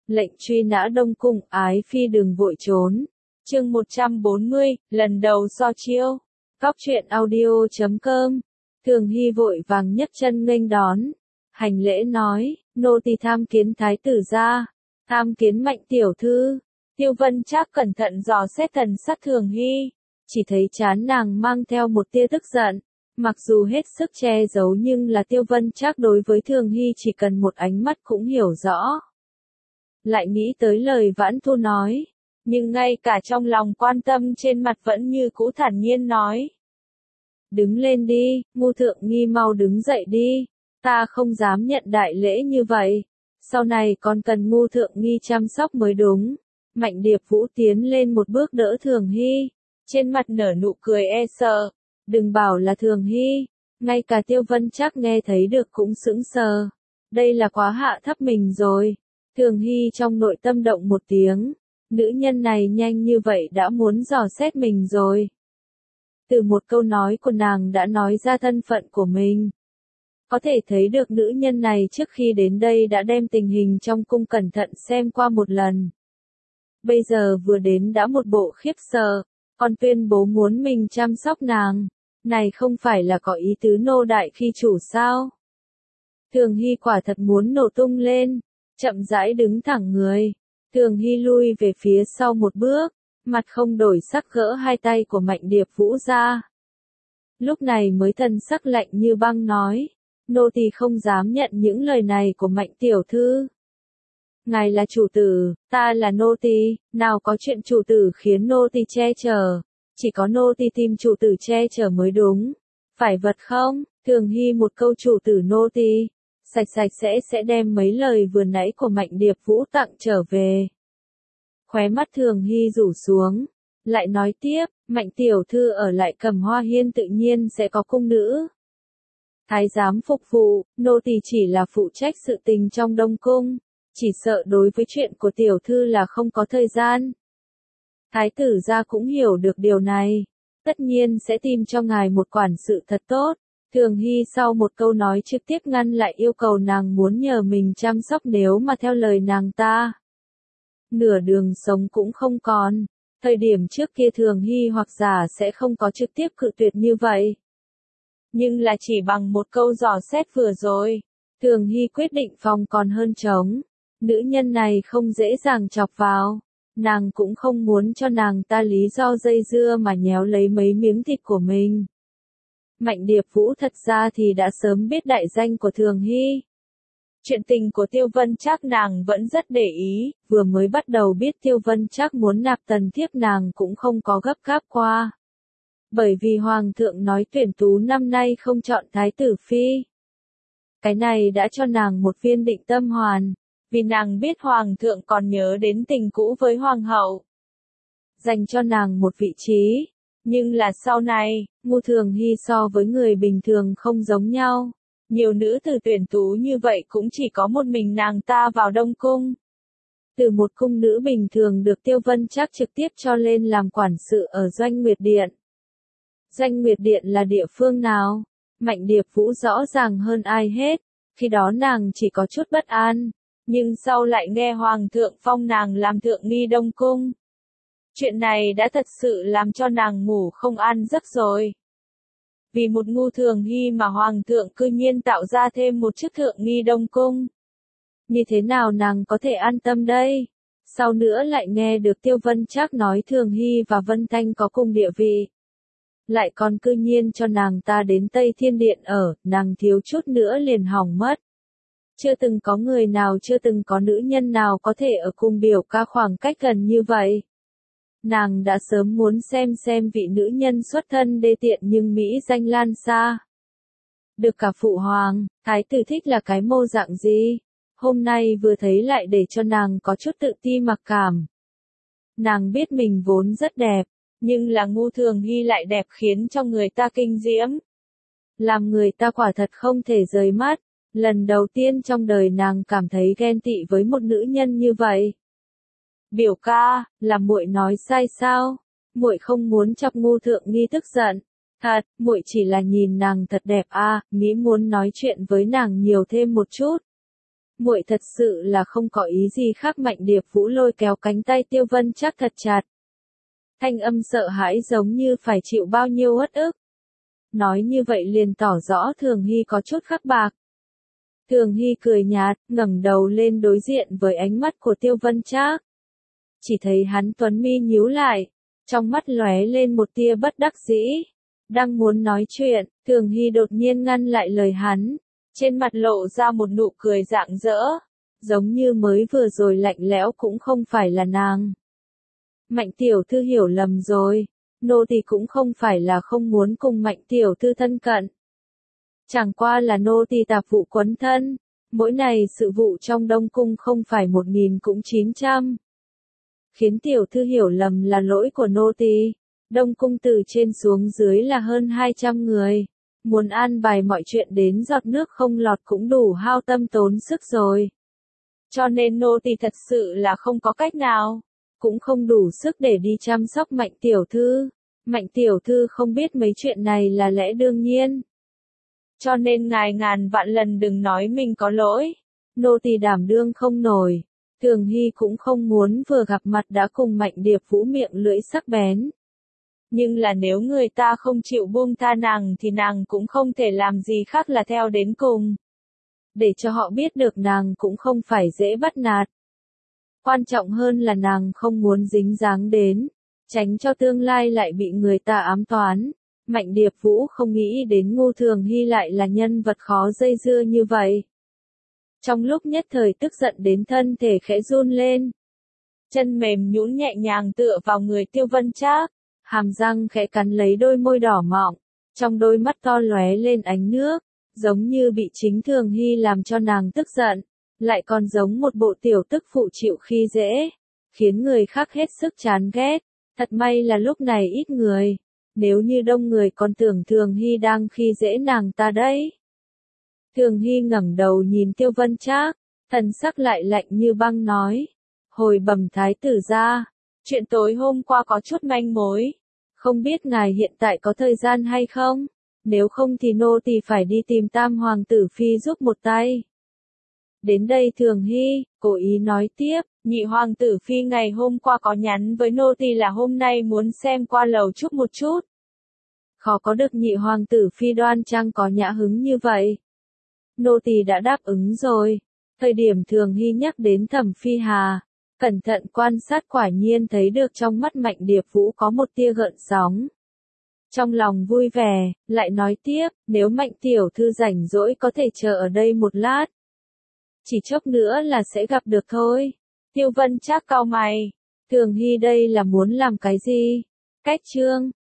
Lệnh truy nã Đông Cung, ái phi đừng vội trốn. Chương 140, lần đầu so chiêu. Cóc truyện audio.com. Thường Hy vội vàng nhấc chân nghênh đón. Hành lễ nói, nô tỳ tham kiến thái tử gia, tham kiến Mạnh tiểu thư. Tiêu Vân Trác cẩn thận dò xét thần sắc Thường Hy, chỉ thấy trán nàng mang theo một tia tức giận. Mặc dù hết sức che giấu nhưng là Tiêu Vân Trác đối với Thường Hy chỉ cần một ánh mắt cũng hiểu rõ. Lại nghĩ tới lời Vãn Thu nói, nhưng ngay cả trong lòng quan tâm trên mặt vẫn như cũ thản nhiên nói. Đứng lên đi, Ngu Thượng Nghi mau đứng dậy đi, ta không dám nhận đại lễ như vậy, sau này còn cần Ngu Thượng Nghi chăm sóc mới đúng. Mạnh Điệp Vũ tiến lên một bước đỡ Thường Hy, trên mặt nở nụ cười e sợ, đừng bảo là Thường Hy, ngay cả Tiêu Vân Trác nghe thấy được cũng sững sờ, đây là quá hạ thấp mình rồi. Thường Hy trong nội tâm động một tiếng, nữ nhân này nhanh như vậy đã muốn dò xét mình rồi. Từ một câu nói của nàng đã nói ra thân phận của mình. Có thể thấy được nữ nhân này trước khi đến đây đã đem tình hình trong cung cẩn thận xem qua một lần. Bây giờ vừa đến đã một bộ khiếp sợ, còn tuyên bố muốn mình chăm sóc nàng. Này không phải là có ý tứ nô đại khi chủ sao? Thường Hy quả thật muốn nổ tung lên, chậm rãi đứng thẳng người. Thường Hy lui về phía sau một bước, mặt không đổi sắc gỡ hai tay của Mạnh Điệp Vũ ra. Lúc này mới thần sắc lạnh như băng nói, nô tỳ không dám nhận những lời này của Mạnh tiểu thư. Ngài là chủ tử, ta là nô tỳ, nào có chuyện chủ tử khiến nô tỳ che chở, chỉ có nô tỳ tìm chủ tử che chở mới đúng. Phải vật không? Thường Hy một câu chủ tử nô tỳ, sạch sẽ đem mấy lời vừa nãy của Mạnh Điệp Vũ tặng trở về. Khóe mắt Thường Hy rủ xuống, lại nói tiếp, Mạnh tiểu thư ở lại Cẩm Hoa Hiên tự nhiên sẽ có cung nữ. Thái giám phục vụ, nô tỳ chỉ là phụ trách sự tình trong Đông Cung, chỉ sợ đối với chuyện của tiểu thư là không có thời gian. Thái tử gia cũng hiểu được điều này, tất nhiên sẽ tìm cho ngài một quản sự thật tốt. Thường Hy sau một câu nói trực tiếp ngăn lại yêu cầu nàng muốn nhờ mình chăm sóc nếu mà theo lời nàng ta. Nửa đường sống cũng không còn, thời điểm trước kia Thường Hy hoặc giả sẽ không có trực tiếp cự tuyệt như vậy. Nhưng là chỉ bằng một câu dò xét vừa rồi, Thường Hy quyết định phòng còn hơn trống. Nữ nhân này không dễ dàng chọc vào, nàng cũng không muốn cho nàng ta lý do dây dưa mà nhéo lấy mấy miếng thịt của mình. Mạnh Điệp Vũ thật ra thì đã sớm biết đại danh của Thường Hy. Chuyện tình của Tiêu Vân Trác nàng vẫn rất để ý, vừa mới bắt đầu biết Tiêu Vân Trác muốn nạp tần thiếp nàng cũng không có gấp gáp qua. Bởi vì Hoàng thượng nói tuyển tú năm nay không chọn Thái tử Phi. Cái này đã cho nàng một viên định tâm hoàn, vì nàng biết Hoàng thượng còn nhớ đến tình cũ với Hoàng hậu. Dành cho nàng một vị trí. Nhưng là sau này, Ngu Thường Hy so với người bình thường không giống nhau. Nhiều nữ tử tuyển tú như vậy cũng chỉ có một mình nàng ta vào Đông Cung. Từ một cung nữ bình thường được Tiêu Vân Trác trực tiếp cho lên làm quản sự ở Doanh Nguyệt Điện. Doanh Nguyệt Điện là địa phương nào? Mạnh Điệp Vũ rõ ràng hơn ai hết, khi đó nàng chỉ có chút bất an, nhưng sau lại nghe Hoàng thượng phong nàng làm thượng nghi Đông Cung. Chuyện này đã thật sự làm cho nàng ngủ không an giấc rồi. Vì một Ngu Thường Hy mà Hoàng thượng cư nhiên tạo ra thêm một chức thượng nghi Đông Cung. Như thế nào nàng có thể an tâm đây? Sau nữa lại nghe được Tiêu Vân Trác nói Thường Hy và Vân Thanh có cùng địa vị. Lại còn cư nhiên cho nàng ta đến Tây Thiên Điện ở, nàng thiếu chút nữa liền hỏng mất. Chưa từng có người nào, chưa từng có nữ nhân nào có thể ở cùng biểu ca khoảng cách gần như vậy. Nàng đã sớm muốn xem vị nữ nhân xuất thân đê tiện nhưng Mỹ danh lan xa. Được cả phụ hoàng, thái tử thích là cái mô dạng gì? Hôm nay vừa thấy lại để cho nàng có chút tự ti mặc cảm. Nàng biết mình vốn rất đẹp, nhưng là Ngu Thường Hy lại đẹp khiến cho người ta kinh diễm. Làm người ta quả thật không thể rời mắt. Lần đầu tiên trong đời nàng cảm thấy ghen tị với một nữ nhân như vậy. Biểu ca, là muội nói sai sao? Muội không muốn chọc Ngu Thượng Nghi tức giận. Thật, muội chỉ là nhìn nàng thật đẹp nghĩ muốn nói chuyện với nàng nhiều thêm một chút. muội thật sự là không có ý gì khác. Mạnh Điệp Vũ lôi kéo cánh tay Tiêu Vân Trác thật chặt. Thanh âm sợ hãi giống như phải chịu bao nhiêu uất ức. Nói như vậy liền tỏ rõ Thường Hy có chút khắc bạc. Thường Hy cười nhạt, ngẩng đầu lên đối diện với ánh mắt của Tiêu Vân Trác. Chỉ thấy hắn tuấn mi nhíu lại, trong mắt lóe lên một tia bất đắc dĩ. Đang muốn nói chuyện, Thường Hy đột nhiên ngăn lại lời hắn, trên mặt lộ ra một nụ cười rạng rỡ, giống như mới vừa rồi lạnh lẽo cũng không phải là nàng. Mạnh tiểu thư hiểu lầm rồi, nô tỳ cũng không phải là không muốn cùng Mạnh tiểu thư thân cận. Chẳng qua là nô tỳ tạp vụ quấn thân, mỗi ngày sự vụ trong Đông Cung không phải 1000 cũng 900. Khiến tiểu thư hiểu lầm là lỗi của nô tỳ. Đông Cung từ trên xuống dưới là hơn 200 người. Muốn an bài mọi chuyện đến giọt nước không lọt cũng đủ hao tâm tốn sức rồi. Cho nên nô tỳ thật sự là không có cách nào. Cũng không đủ sức để đi chăm sóc Mạnh tiểu thư. Mạnh tiểu thư không biết mấy chuyện này là lẽ đương nhiên. Cho nên ngài ngàn vạn lần đừng nói mình có lỗi. Nô tỳ đảm đương không nổi. Thường Hy cũng không muốn vừa gặp mặt đã cùng Mạnh Điệp Vũ miệng lưỡi sắc bén. Nhưng là nếu người ta không chịu buông tha nàng thì nàng cũng không thể làm gì khác là theo đến cùng. Để cho họ biết được nàng cũng không phải dễ bắt nạt. Quan trọng hơn là nàng không muốn dính dáng đến, tránh cho tương lai lại bị người ta ám toán. Mạnh Điệp Vũ không nghĩ đến Ngô Thường Hy lại là nhân vật khó dây dưa như vậy. Trong lúc nhất thời tức giận đến thân thể khẽ run lên. Chân mềm nhũn nhẹ nhàng tựa vào người Tiêu Vân Trác, hàm răng khẽ cắn lấy đôi môi đỏ mọng, trong đôi mắt to lóe lên ánh nước, giống như bị chính Thường Hy làm cho nàng tức giận, lại còn giống một bộ tiểu tức phụ chịu khi dễ, khiến người khác hết sức chán ghét. Thật may là lúc này ít người, nếu như đông người còn tưởng Thường Hy đang khi dễ nàng ta đấy. Thường Hy ngẩng đầu nhìn Tiêu Vân Trác, thần sắc lại lạnh như băng nói. Hồi bẩm thái tử gia, chuyện tối hôm qua có chút manh mối. Không biết ngài hiện tại có thời gian hay không? Nếu không thì nô tỳ phải đi tìm Tam Hoàng tử Phi giúp một tay. Đến đây Thường Hy, cố ý nói tiếp, nhị Hoàng tử Phi ngày hôm qua có nhắn với nô tỳ là hôm nay muốn xem qua lầu chúc một chút. Khó có được nhị Hoàng tử Phi đoan trang có nhã hứng như vậy. Nô tỳ đã đáp ứng rồi. Thời điểm Thường Hy nhắc đến Thẩm Phi Hà, cẩn thận quan sát quả nhiên thấy được trong mắt Mạnh Điệp Vũ có một tia gợn sóng. Trong lòng vui vẻ, lại nói tiếp, nếu Mạnh tiểu thư rảnh rỗi có thể chờ ở đây một lát. Chỉ chốc nữa là sẽ gặp được thôi. Tiêu Vân Trác cau mày, Thường Hy đây là muốn làm cái gì? Cách chương